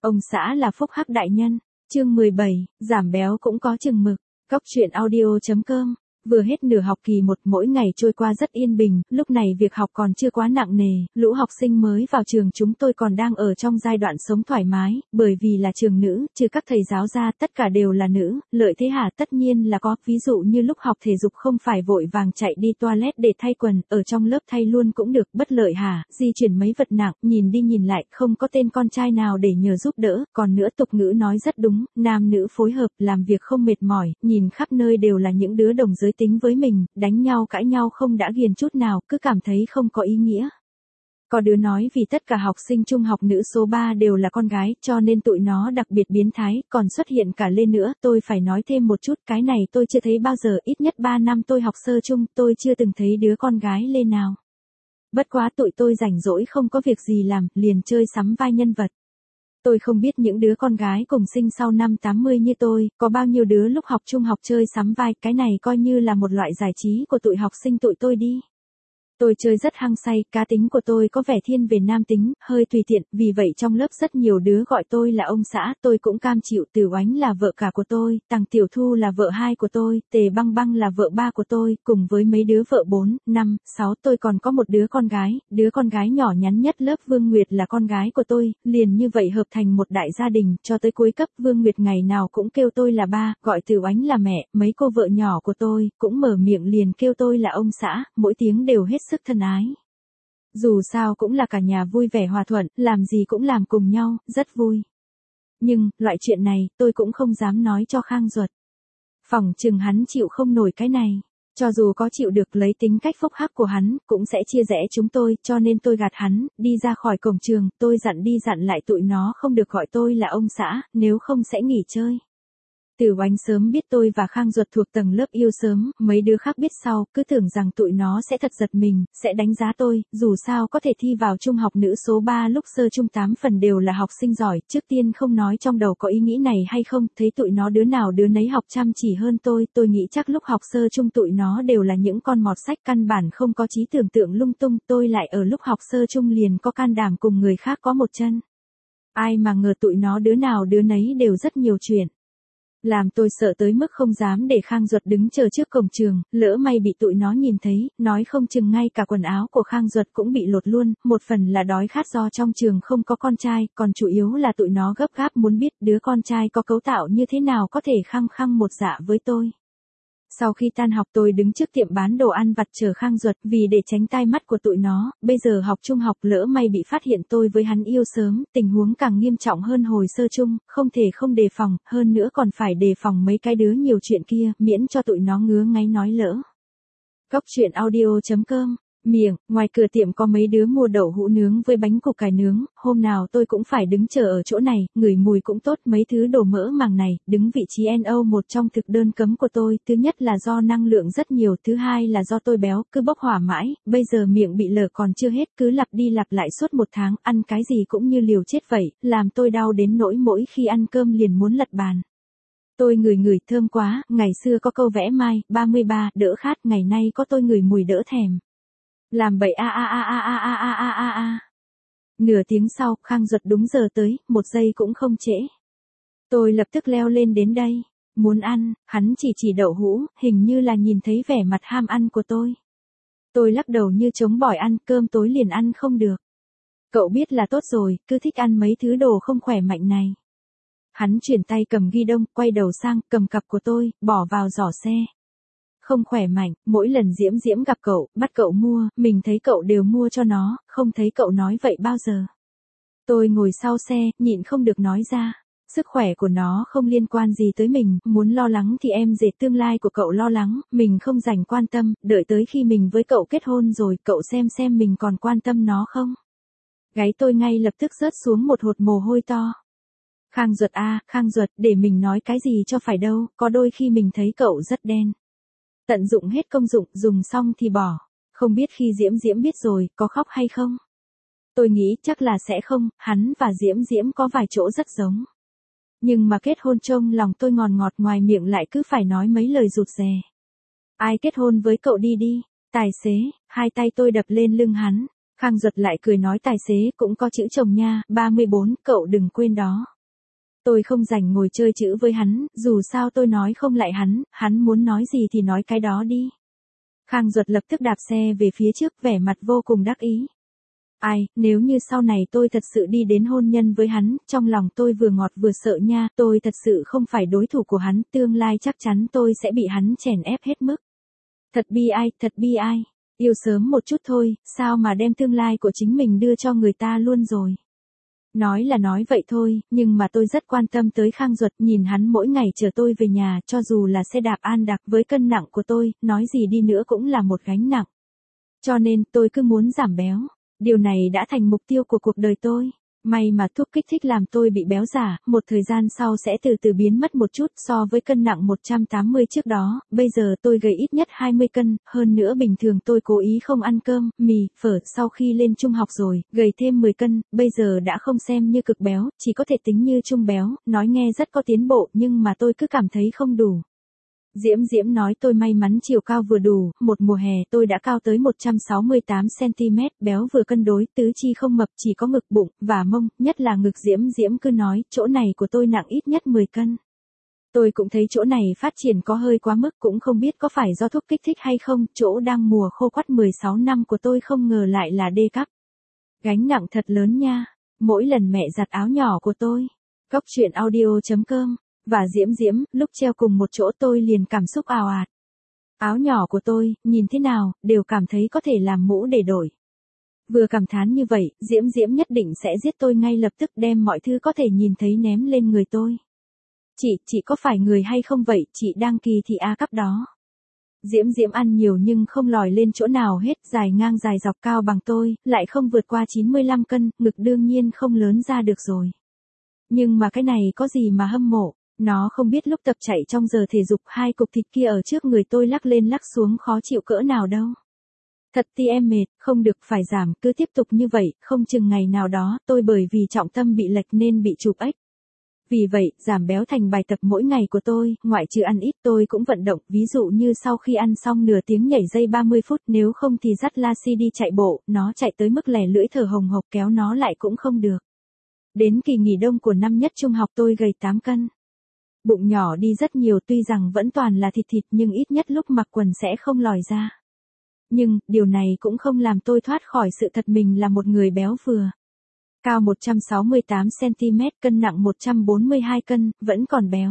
Ông xã là phúc hắc đại nhân. Chương 17, giảm béo cũng có chừng mực. Cóc truyện audio.com. Vừa hết nửa học kỳ 1, mỗi ngày trôi qua rất yên bình, lúc này việc học còn chưa quá nặng nề, lũ học sinh mới vào trường chúng tôi còn đang ở trong giai đoạn sống thoải mái, bởi vì là trường nữ, trừ các thầy giáo ra tất cả đều là nữ, lợi thế hả tất nhiên là có, ví dụ như lúc học thể dục không phải vội vàng chạy đi toilet để thay quần, ở trong lớp thay luôn cũng được, bất lợi hả, di chuyển mấy vật nặng, nhìn đi nhìn lại, không có tên con trai nào để nhờ giúp đỡ, còn nữa tục ngữ nói rất đúng, nam nữ phối hợp, làm việc không mệt mỏi, nhìn khắp nơi đều là những đứa đồng giới tính với mình, đánh nhau cãi nhau không đã ghiền chút nào, cứ cảm thấy không có ý nghĩa. Có đứa nói vì tất cả học sinh trung học nữ số 3 đều là con gái, cho nên tụi nó đặc biệt biến thái, còn xuất hiện cả Lê nữa, tôi phải nói thêm một chút, cái này tôi chưa thấy bao giờ, ít nhất 3 năm tôi học sơ trung, tôi chưa từng thấy đứa con gái Lê nào. Bất quá tụi tôi rảnh rỗi không có việc gì làm, liền chơi sắm vai nhân vật. Tôi không biết những đứa con gái cùng sinh sau năm 80 như tôi, có bao nhiêu đứa lúc học trung học chơi sắm vai, cái này coi như là một loại giải trí của tụi học sinh tụi tôi đi. Tôi chơi rất hăng say, cá tính của tôi có vẻ thiên về nam tính, hơi tùy tiện, vì vậy trong lớp rất nhiều đứa gọi tôi là ông xã, tôi cũng cam chịu. Từ Oánh là vợ cả của tôi, Tằng Tiểu Thu là vợ hai của tôi, Tề Băng Băng là vợ ba của tôi, cùng với mấy đứa vợ 4, 5, 6, tôi còn có một đứa con gái nhỏ nhắn nhất lớp Vương Nguyệt là con gái của tôi, liền như vậy hợp thành một đại gia đình, cho tới cuối cấp Vương Nguyệt ngày nào cũng kêu tôi là ba, gọi Từ Oánh là mẹ, mấy cô vợ nhỏ của tôi, cũng mở miệng liền kêu tôi là ông xã, mỗi tiếng đều hết sức thân ái. Dù sao cũng là cả nhà vui vẻ hòa thuận, làm gì cũng làm cùng nhau, rất vui. Nhưng, loại chuyện này, tôi cũng không dám nói cho Khang Duật. Phỏng chừng hắn chịu không nổi cái này. Cho dù có chịu được lấy tính cách phúc hắc của hắn, cũng sẽ chia rẽ chúng tôi, cho nên tôi gạt hắn, đi ra khỏi cổng trường, tôi dặn đi dặn lại tụi nó không được gọi tôi là ông xã, nếu không sẽ nghỉ chơi. Từ Oánh sớm biết tôi và Khang Duật thuộc tầng lớp yêu sớm, mấy đứa khác biết sau, cứ tưởng rằng tụi nó sẽ thật giật mình, sẽ đánh giá tôi, dù sao có thể thi vào trung học nữ số 3 lúc sơ trung 8 phần đều là học sinh giỏi, trước tiên không nói trong đầu có ý nghĩ này hay không, thấy tụi nó đứa nào đứa nấy học chăm chỉ hơn tôi nghĩ chắc lúc học sơ trung tụi nó đều là những con mọt sách căn bản không có trí tưởng tượng lung tung, tôi lại ở lúc học sơ trung liền có can đảm cùng người khác có một chân. Ai mà ngờ tụi nó đứa nào đứa nấy đều rất nhiều chuyện. Làm tôi sợ tới mức không dám để Khang Duật đứng chờ trước cổng trường, lỡ may bị tụi nó nhìn thấy, nói không chừng ngay cả quần áo của Khang Duật cũng bị lột luôn, một phần là đói khát do trong trường không có con trai, còn chủ yếu là tụi nó gấp gáp muốn biết đứa con trai có cấu tạo như thế nào có thể khăng khăng một dạ với tôi. Sau khi tan học tôi đứng trước tiệm bán đồ ăn vặt chờ Khang Duật vì để tránh tai mắt của tụi nó, bây giờ học trung học lỡ may bị phát hiện tôi với hắn yêu sớm, tình huống càng nghiêm trọng hơn hồi sơ trung, không thể không đề phòng, hơn nữa còn phải đề phòng mấy cái đứa nhiều chuyện kia, miễn cho tụi nó ngứa ngáy nói lỡ. Cóc truyện audio.com. Miệng, ngoài cửa tiệm có mấy đứa mua đậu hũ nướng với bánh củ cải nướng, hôm nào tôi cũng phải đứng chờ ở chỗ này, ngửi mùi cũng tốt, mấy thứ đồ mỡ màng này, đứng vị trí NO một trong thực đơn cấm của tôi, thứ nhất là do năng lượng rất nhiều, thứ hai là do tôi béo, cứ bốc hỏa mãi, bây giờ miệng bị lở còn chưa hết, cứ lặp đi lặp lại suốt 1 tháng, ăn cái gì cũng như liều chết vậy, làm tôi đau đến nỗi mỗi khi ăn cơm liền muốn lật bàn. Tôi ngửi thơm quá, ngày xưa có câu vẽ mai, 33, đỡ khát, ngày nay có tôi ngửi mùi đỡ thèm. Làm bậy a. Nửa tiếng sau, Khang Duật đúng giờ tới, 1 giây cũng không trễ. Tôi lập tức leo lên đến đây, muốn ăn, hắn chỉ đậu hũ, hình như là nhìn thấy vẻ mặt ham ăn của tôi. Tôi lắc đầu như chống bỏi ăn, cơm tối liền ăn không được. Cậu biết là tốt rồi, cứ thích ăn mấy thứ đồ không khỏe mạnh này. Hắn chuyển tay cầm ghi đông, quay đầu sang, cầm cặp của tôi, bỏ vào giỏ xe. Không khỏe mạnh, mỗi lần Diễm gặp cậu, bắt cậu mua, mình thấy cậu đều mua cho nó, không thấy cậu nói vậy bao giờ. Tôi ngồi sau xe, nhịn không được nói ra. Sức khỏe của nó không liên quan gì tới mình, muốn lo lắng thì em dệt tương lai của cậu lo lắng, mình không dành quan tâm, đợi tới khi mình với cậu kết hôn rồi, cậu xem mình còn quan tâm nó không. Gáy tôi ngay lập tức rớt xuống một hột mồ hôi to. Khang Duật a, Khang Duật, để mình nói cái gì cho phải đâu, có đôi khi mình thấy cậu rất đen. Tận dụng hết công dụng, dùng xong thì bỏ. Không biết khi Diễm biết rồi, có khóc hay không? Tôi nghĩ chắc là sẽ không, hắn và Diễm có vài chỗ rất giống. Nhưng mà kết hôn trông lòng tôi ngọt ngoài miệng lại cứ phải nói mấy lời rụt rè. Ai kết hôn với cậu đi, tài xế, hai tay tôi đập lên lưng hắn. Khang Duật lại cười nói tài xế cũng có chữ chồng nha, 34, cậu đừng quên đó. Tôi không rảnh ngồi chơi chữ với hắn, dù sao tôi nói không lại hắn muốn nói gì thì nói cái đó đi. Khang Duật lập tức đạp xe về phía trước vẻ mặt vô cùng đắc ý. Ai, nếu như sau này tôi thật sự đi đến hôn nhân với hắn, trong lòng tôi vừa ngọt vừa sợ nha, tôi thật sự không phải đối thủ của hắn, tương lai chắc chắn tôi sẽ bị hắn chèn ép hết mức. Thật bi ai, yêu sớm một chút thôi, sao mà đem tương lai của chính mình đưa cho người ta luôn rồi. Nói là nói vậy thôi, nhưng mà tôi rất quan tâm tới Khang Duật, nhìn hắn mỗi ngày chở tôi về nhà, cho dù là xe đạp an đặc với cân nặng của tôi, nói gì đi nữa cũng là một gánh nặng. Cho nên tôi cứ muốn giảm béo. Điều này đã thành mục tiêu của cuộc đời tôi. May mà thuốc kích thích làm tôi bị béo giả, một thời gian sau sẽ từ từ biến mất một chút so với cân nặng 180 trước đó, bây giờ tôi gầy ít nhất 20 cân, hơn nữa bình thường tôi cố ý không ăn cơm, mì, phở, sau khi lên trung học rồi, gầy thêm 10 cân, bây giờ đã không xem như cực béo, chỉ có thể tính như trung béo, nói nghe rất có tiến bộ nhưng mà tôi cứ cảm thấy không đủ. Diễm nói tôi may mắn chiều cao vừa đủ, một mùa hè tôi đã cao tới 168cm, béo vừa cân đối, tứ chi không mập, chỉ có ngực bụng, và mông, nhất là ngực. Diễm cứ nói, chỗ này của tôi nặng ít nhất 10 cân. Tôi cũng thấy chỗ này phát triển có hơi quá mức, cũng không biết có phải do thuốc kích thích hay không, chỗ đang mùa khô quắt 16 năm của tôi không ngờ lại là D cấp. Gánh nặng thật lớn nha, mỗi lần mẹ giặt áo nhỏ của tôi. Cóc truyện audio.com và Diễm, lúc treo cùng một chỗ tôi liền cảm xúc ào ạt. Áo nhỏ của tôi, nhìn thế nào, đều cảm thấy có thể làm mũ để đổi. Vừa cảm thán như vậy, Diễm nhất định sẽ giết tôi ngay lập tức đem mọi thứ có thể nhìn thấy ném lên người tôi. Chị có phải người hay không vậy, chị đang kỳ thị A cấp đó. Diễm ăn nhiều nhưng không lòi lên chỗ nào hết, dài ngang dài dọc cao bằng tôi, lại không vượt qua 95 cân, ngực đương nhiên không lớn ra được rồi. Nhưng mà cái này có gì mà hâm mộ. Nó không biết lúc tập chạy trong giờ thể dục hai cục thịt kia ở trước người tôi lắc lên lắc xuống khó chịu cỡ nào đâu. Thật thì em mệt, không được phải giảm, cứ tiếp tục như vậy, không chừng ngày nào đó tôi bởi vì trọng tâm bị lệch nên bị chụp ếch. Vì vậy, giảm béo thành bài tập mỗi ngày của tôi, ngoại trừ ăn ít tôi cũng vận động, ví dụ như sau khi ăn xong nửa tiếng nhảy dây 30 phút, nếu không thì dắt Lassie đi chạy bộ, nó chạy tới mức lè lưỡi thở hồng hộc kéo nó lại cũng không được. Đến kỳ nghỉ đông của năm nhất trung học tôi gầy 8 cân. Bụng nhỏ đi rất nhiều, tuy rằng vẫn toàn là thịt nhưng ít nhất lúc mặc quần sẽ không lòi ra. Nhưng, điều này cũng không làm tôi thoát khỏi sự thật mình là một người béo vừa. Cao 168cm, cân nặng 142 cân, vẫn còn béo.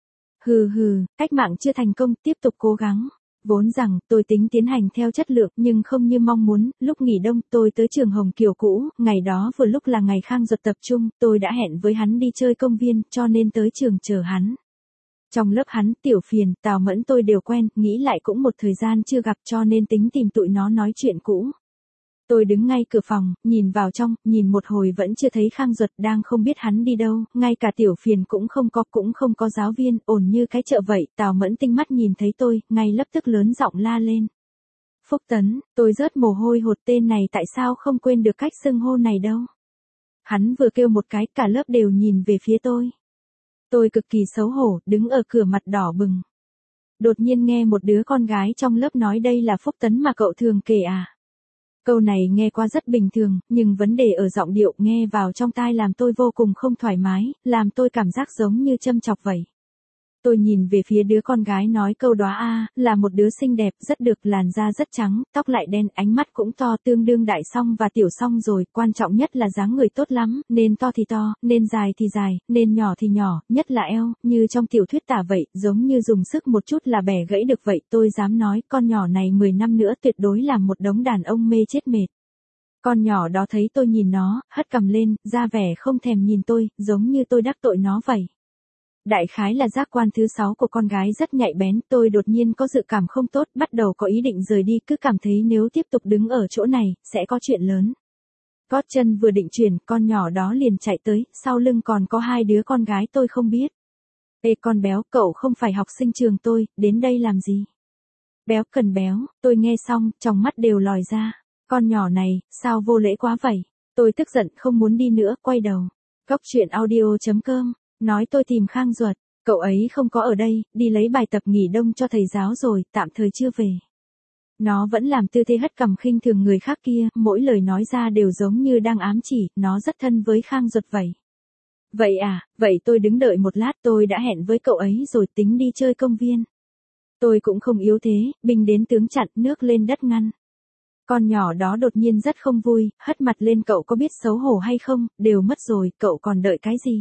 Hừ, cách mạng chưa thành công, tiếp tục cố gắng. Vốn rằng, tôi tính tiến hành theo chất lượng nhưng không như mong muốn, lúc nghỉ đông tôi tới trường Hồng Kiều cũ, ngày đó vừa lúc là ngày Khang Duật tập trung, tôi đã hẹn với hắn đi chơi công viên, cho nên tới trường chờ hắn. Trong lớp hắn, Tiểu Phiền, Tào Mẫn tôi đều quen, nghĩ lại cũng một thời gian chưa gặp cho nên tính tìm tụi nó nói chuyện cũ. Tôi đứng ngay cửa phòng, nhìn vào trong, nhìn một hồi vẫn chưa thấy Khang Duật, đang không biết hắn đi đâu, ngay cả Tiểu Phiền cũng không có giáo viên, ổn như cái chợ vậy. Tào Mẫn tinh mắt nhìn thấy tôi, ngay lập tức lớn giọng la lên. Phúc Tấn, tôi rớt mồ hôi hột, tên này tại sao không quên được cách xưng hô này đâu. Hắn vừa kêu một cái, cả lớp đều nhìn về phía tôi. Tôi cực kỳ xấu hổ, đứng ở cửa mặt đỏ bừng. Đột nhiên nghe một đứa con gái trong lớp nói đây là Phúc Tấn mà cậu thường kể à. Câu này nghe qua rất bình thường, nhưng vấn đề ở giọng điệu nghe vào trong tai làm tôi vô cùng không thoải mái, làm tôi cảm giác giống như châm chọc vậy. Tôi nhìn về phía đứa con gái nói câu đó là một đứa xinh đẹp, rất được, làn da rất trắng, tóc lại đen, ánh mắt cũng to, tương đương Đại Song và Tiểu Song rồi, quan trọng nhất là dáng người tốt lắm, nên to thì to, nên dài thì dài, nên nhỏ thì nhỏ, nhất là eo, như trong tiểu thuyết tả vậy, giống như dùng sức một chút là bẻ gãy được vậy, tôi dám nói, con nhỏ này 10 năm nữa tuyệt đối là một đống đàn ông mê chết mệt. Con nhỏ đó thấy tôi nhìn nó, hất cằm lên, ra vẻ không thèm nhìn tôi, giống như tôi đắc tội nó vậy. Đại khái là giác quan thứ 6 của con gái rất nhạy bén, tôi đột nhiên có dự cảm không tốt, bắt đầu có ý định rời đi, cứ cảm thấy nếu tiếp tục đứng ở chỗ này, sẽ có chuyện lớn. Gót chân vừa định chuyển, con nhỏ đó liền chạy tới, sau lưng còn có hai đứa con gái tôi không biết. Ê con béo, cậu không phải học sinh trường tôi, đến đây làm gì? Béo cần béo, tôi nghe xong, trong mắt đều lòi ra. Con nhỏ này, sao vô lễ quá vậy? Tôi tức giận không muốn đi nữa, quay đầu. Cóc truyện audio.com nói tôi tìm Khang Duật, cậu ấy không có ở đây, đi lấy bài tập nghỉ đông cho thầy giáo rồi, tạm thời chưa về. Nó vẫn làm tư thế hất cằm khinh thường người khác kia, mỗi lời nói ra đều giống như đang ám chỉ, nó rất thân với Khang Duật vậy. Vậy à, vậy tôi đứng đợi một lát, tôi đã hẹn với cậu ấy rồi, tính đi chơi công viên. Tôi cũng không yếu thế, binh đến tướng chặn, nước lên đất ngăn. Con nhỏ đó đột nhiên rất không vui, hất mặt lên, cậu có biết xấu hổ hay không, đều mất rồi, cậu còn đợi cái gì?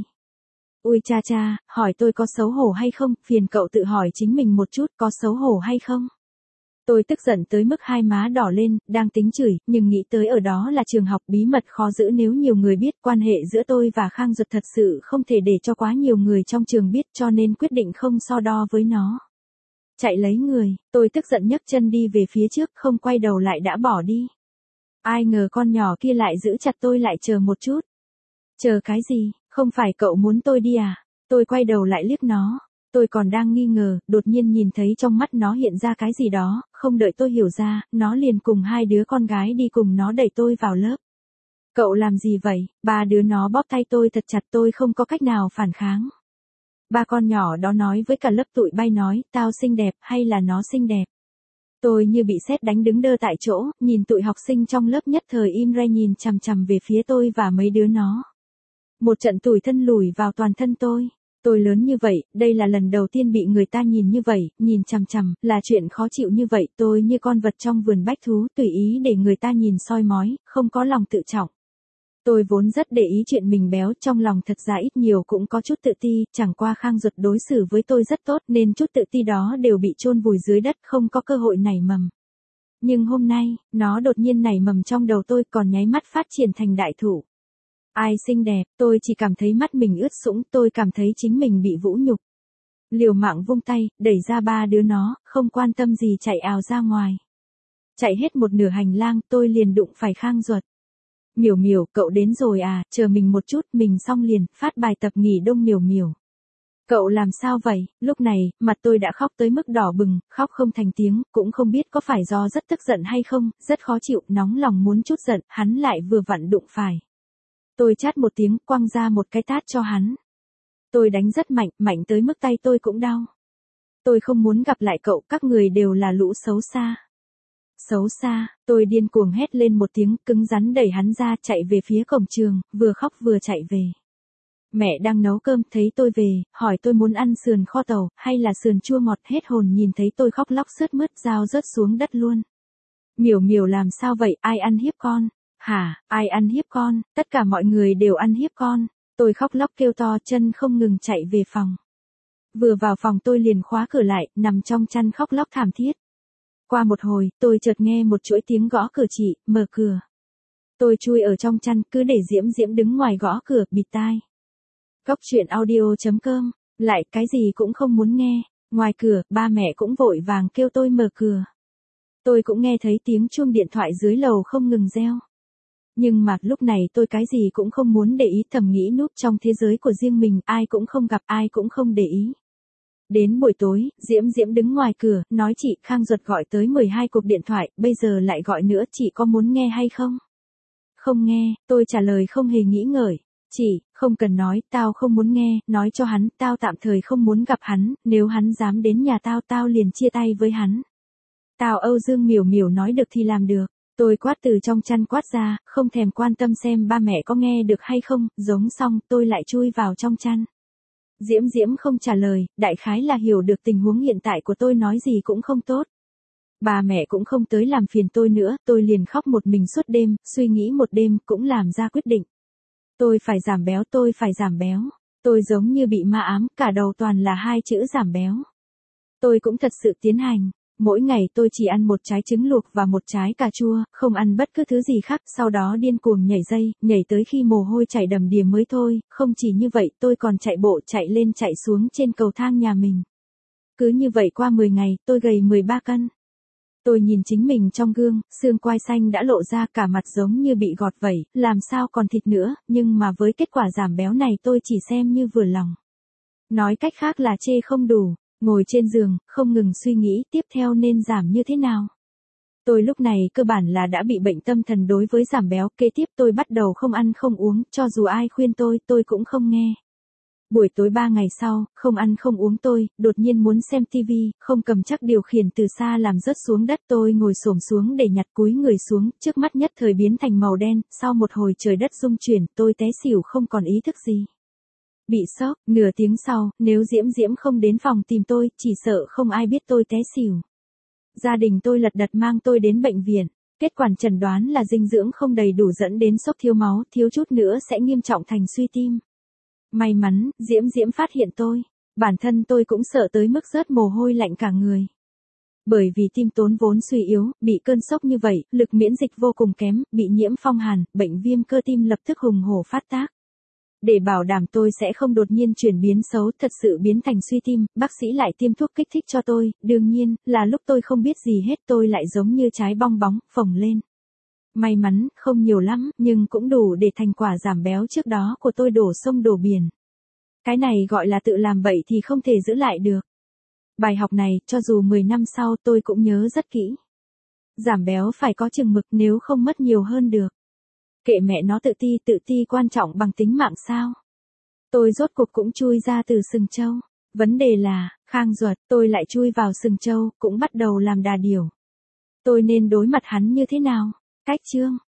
Ui cha cha, hỏi tôi có xấu hổ hay không, phiền cậu tự hỏi chính mình một chút, có xấu hổ hay không? Tôi tức giận tới mức hai má đỏ lên, đang tính chửi, nhưng nghĩ tới ở đó là trường học, bí mật khó giữ, nếu nhiều người biết, quan hệ giữa tôi và Khang Duật thật sự không thể để cho quá nhiều người trong trường biết, cho nên quyết định không so đo với nó. Chạy lấy người, tôi tức giận nhấc chân đi về phía trước, không quay đầu lại đã bỏ đi. Ai ngờ con nhỏ kia lại giữ chặt tôi lại, chờ một chút. Chờ cái gì, không phải cậu muốn tôi đi à? Tôi quay đầu lại liếc nó. Tôi còn đang nghi ngờ, đột nhiên nhìn thấy trong mắt nó hiện ra cái gì đó, không đợi tôi hiểu ra, nó liền cùng hai đứa con gái đi cùng nó đẩy tôi vào lớp. Cậu làm gì vậy? Ba đứa nó bóp tay tôi thật chặt, tôi không có cách nào phản kháng. Ba con nhỏ đó nói với cả lớp tụi bay nói, tao xinh đẹp hay là nó xinh đẹp? Tôi như bị sét đánh, đứng đơ tại chỗ, nhìn tụi học sinh trong lớp nhất thời im re nhìn chằm chằm về phía tôi và mấy đứa nó. Một trận tủi thân lùi vào toàn thân tôi. Tôi lớn như vậy, đây là lần đầu tiên bị người ta nhìn như vậy, nhìn chằm chằm, là chuyện khó chịu như vậy, tôi như con vật trong vườn bách thú, tùy ý để người ta nhìn soi mói, không có lòng tự trọng. Tôi vốn rất để ý chuyện mình béo, trong lòng thật ra ít nhiều cũng có chút tự ti, chẳng qua Khang Duật đối xử với tôi rất tốt nên chút tự ti đó đều bị chôn vùi dưới đất, không có cơ hội nảy mầm. Nhưng hôm nay, nó đột nhiên nảy mầm trong đầu tôi, còn nháy mắt phát triển thành đại thụ. Ai xinh đẹp, tôi chỉ cảm thấy mắt mình ướt sũng, tôi cảm thấy chính mình bị vũ nhục. Liều mạng vung tay, đẩy ra ba đứa nó, không quan tâm gì chạy ào ra ngoài. Chạy hết một nửa hành lang, tôi liền đụng phải Khang Duật. Miểu Miểu, cậu đến rồi à, chờ mình một chút, mình xong liền, phát bài tập nghỉ đông. Miểu Miểu. Cậu làm sao vậy? Lúc này, mặt tôi đã khóc tới mức đỏ bừng, khóc không thành tiếng, cũng không biết có phải do rất tức giận hay không, rất khó chịu, nóng lòng muốn chút giận, hắn lại vừa vặn đụng phải. Tôi chát một tiếng, quăng ra một cái tát cho hắn. Tôi đánh rất mạnh, mạnh tới mức tay tôi cũng đau. Tôi không muốn gặp lại cậu, các người đều là lũ xấu xa. Xấu xa, tôi điên cuồng hét lên một tiếng, cứng rắn đẩy hắn ra, chạy về phía cổng trường, vừa khóc vừa chạy về. Mẹ đang nấu cơm, thấy tôi về, hỏi tôi muốn ăn sườn kho tàu, hay là sườn chua ngọt, hết hồn nhìn thấy tôi khóc lóc sướt mướt, dao rớt xuống đất luôn. Miểu Miểu làm sao vậy, ai ăn hiếp con? Hả, ai ăn hiếp con, tất cả mọi người đều ăn hiếp con. Tôi khóc lóc kêu to, chân không ngừng chạy về phòng. Vừa vào phòng tôi liền khóa cửa lại, nằm trong chăn khóc lóc thảm thiết. Qua một hồi, tôi chợt nghe một chuỗi tiếng gõ cửa, chị, mở cửa. Tôi chui ở trong chăn, cứ để Diễm Diễm đứng ngoài gõ cửa, bịt tai. Góc truyện audio.com, lại cái gì cũng không muốn nghe. Ngoài cửa, ba mẹ cũng vội vàng kêu tôi mở cửa. Tôi cũng nghe thấy tiếng chuông điện thoại dưới lầu không ngừng reo. Nhưng mà lúc này tôi cái gì cũng không muốn để ý, thầm nghĩ núp trong thế giới của riêng mình, ai cũng không gặp, ai cũng không để ý. Đến buổi tối, Diễm Diễm đứng ngoài cửa, nói chị, Khang Duật gọi tới 12 cuộc điện thoại, bây giờ lại gọi nữa, chị có muốn nghe hay không? Không nghe, tôi trả lời không hề nghĩ ngợi. Chị, không cần nói, tao không muốn nghe, nói cho hắn, tao tạm thời không muốn gặp hắn, nếu hắn dám đến nhà tao, tao liền chia tay với hắn. Tao Âu Dương. Miểu Miểu nói được thì làm được. Tôi quát từ trong chăn quát ra, không thèm quan tâm xem ba mẹ có nghe được hay không, giống xong, tôi lại chui vào trong chăn. Diễm Diễm không trả lời, đại khái là hiểu được tình huống hiện tại của tôi, nói gì cũng không tốt. Ba mẹ cũng không tới làm phiền tôi nữa, tôi liền khóc một mình suốt đêm, suy nghĩ một đêm, cũng làm ra quyết định. Tôi phải giảm béo, tôi phải giảm béo. Tôi giống như bị ma ám, cả đầu toàn là hai chữ giảm béo. Tôi cũng thật sự tiến hành. Mỗi ngày tôi chỉ ăn một trái trứng luộc và một trái cà chua, không ăn bất cứ thứ gì khác, sau đó điên cuồng nhảy dây, nhảy tới khi mồ hôi chảy đầm đìa mới thôi, không chỉ như vậy, tôi còn chạy bộ chạy lên chạy xuống trên cầu thang nhà mình. Cứ như vậy qua 10 ngày, tôi gầy 13 cân. Tôi nhìn chính mình trong gương, xương quai xanh đã lộ ra, cả mặt giống như bị gọt vẩy, làm sao còn thịt nữa, nhưng mà với kết quả giảm béo này tôi chỉ xem như vừa lòng. Nói cách khác là chê không đủ. Ngồi trên giường, không ngừng suy nghĩ tiếp theo nên giảm như thế nào. Tôi lúc này cơ bản là đã bị bệnh tâm thần đối với giảm béo, kế tiếp tôi bắt đầu không ăn không uống, cho dù ai khuyên tôi cũng không nghe. Buổi tối 3 ngày sau, không ăn không uống tôi, đột nhiên muốn xem tivi, không cầm chắc điều khiển từ xa làm rớt xuống đất, tôi ngồi xổm xuống để nhặt, cúi người xuống, trước mắt nhất thời biến thành màu đen, sau một hồi trời đất rung chuyển, tôi té xỉu không còn ý thức gì. Bị sốc, nửa tiếng sau, nếu Diễm Diễm không đến phòng tìm tôi, chỉ sợ không ai biết tôi té xỉu. Gia đình tôi lật đật mang tôi đến bệnh viện. Kết quả chẩn đoán là dinh dưỡng không đầy đủ dẫn đến sốc thiếu máu, thiếu chút nữa sẽ nghiêm trọng thành suy tim. May mắn, Diễm Diễm phát hiện tôi. Bản thân tôi cũng sợ tới mức rớt mồ hôi lạnh cả người. Bởi vì tim tốn vốn suy yếu, bị cơn sốc như vậy, lực miễn dịch vô cùng kém, bị nhiễm phong hàn, bệnh viêm cơ tim lập tức hùng hổ phát tác. Để bảo đảm tôi sẽ không đột nhiên chuyển biến xấu, thật sự biến thành suy tim, bác sĩ lại tiêm thuốc kích thích cho tôi, đương nhiên, là lúc tôi không biết gì hết tôi lại giống như trái bong bóng, phồng lên. May mắn, không nhiều lắm, nhưng cũng đủ để thành quả giảm béo trước đó của tôi đổ sông đổ biển. Cái này gọi là tự làm bậy thì không thể giữ lại được. Bài học này, cho dù 10 năm sau tôi cũng nhớ rất kỹ. Giảm béo phải có chừng mực nếu không mất nhiều hơn được. Kệ mẹ nó tự ti quan trọng bằng tính mạng sao. Tôi rốt cuộc cũng chui ra từ sừng trâu. Vấn đề là, khang ruột, tôi lại chui vào sừng trâu, cũng bắt đầu làm đà điểu. Tôi nên đối mặt hắn như thế nào? Cách chương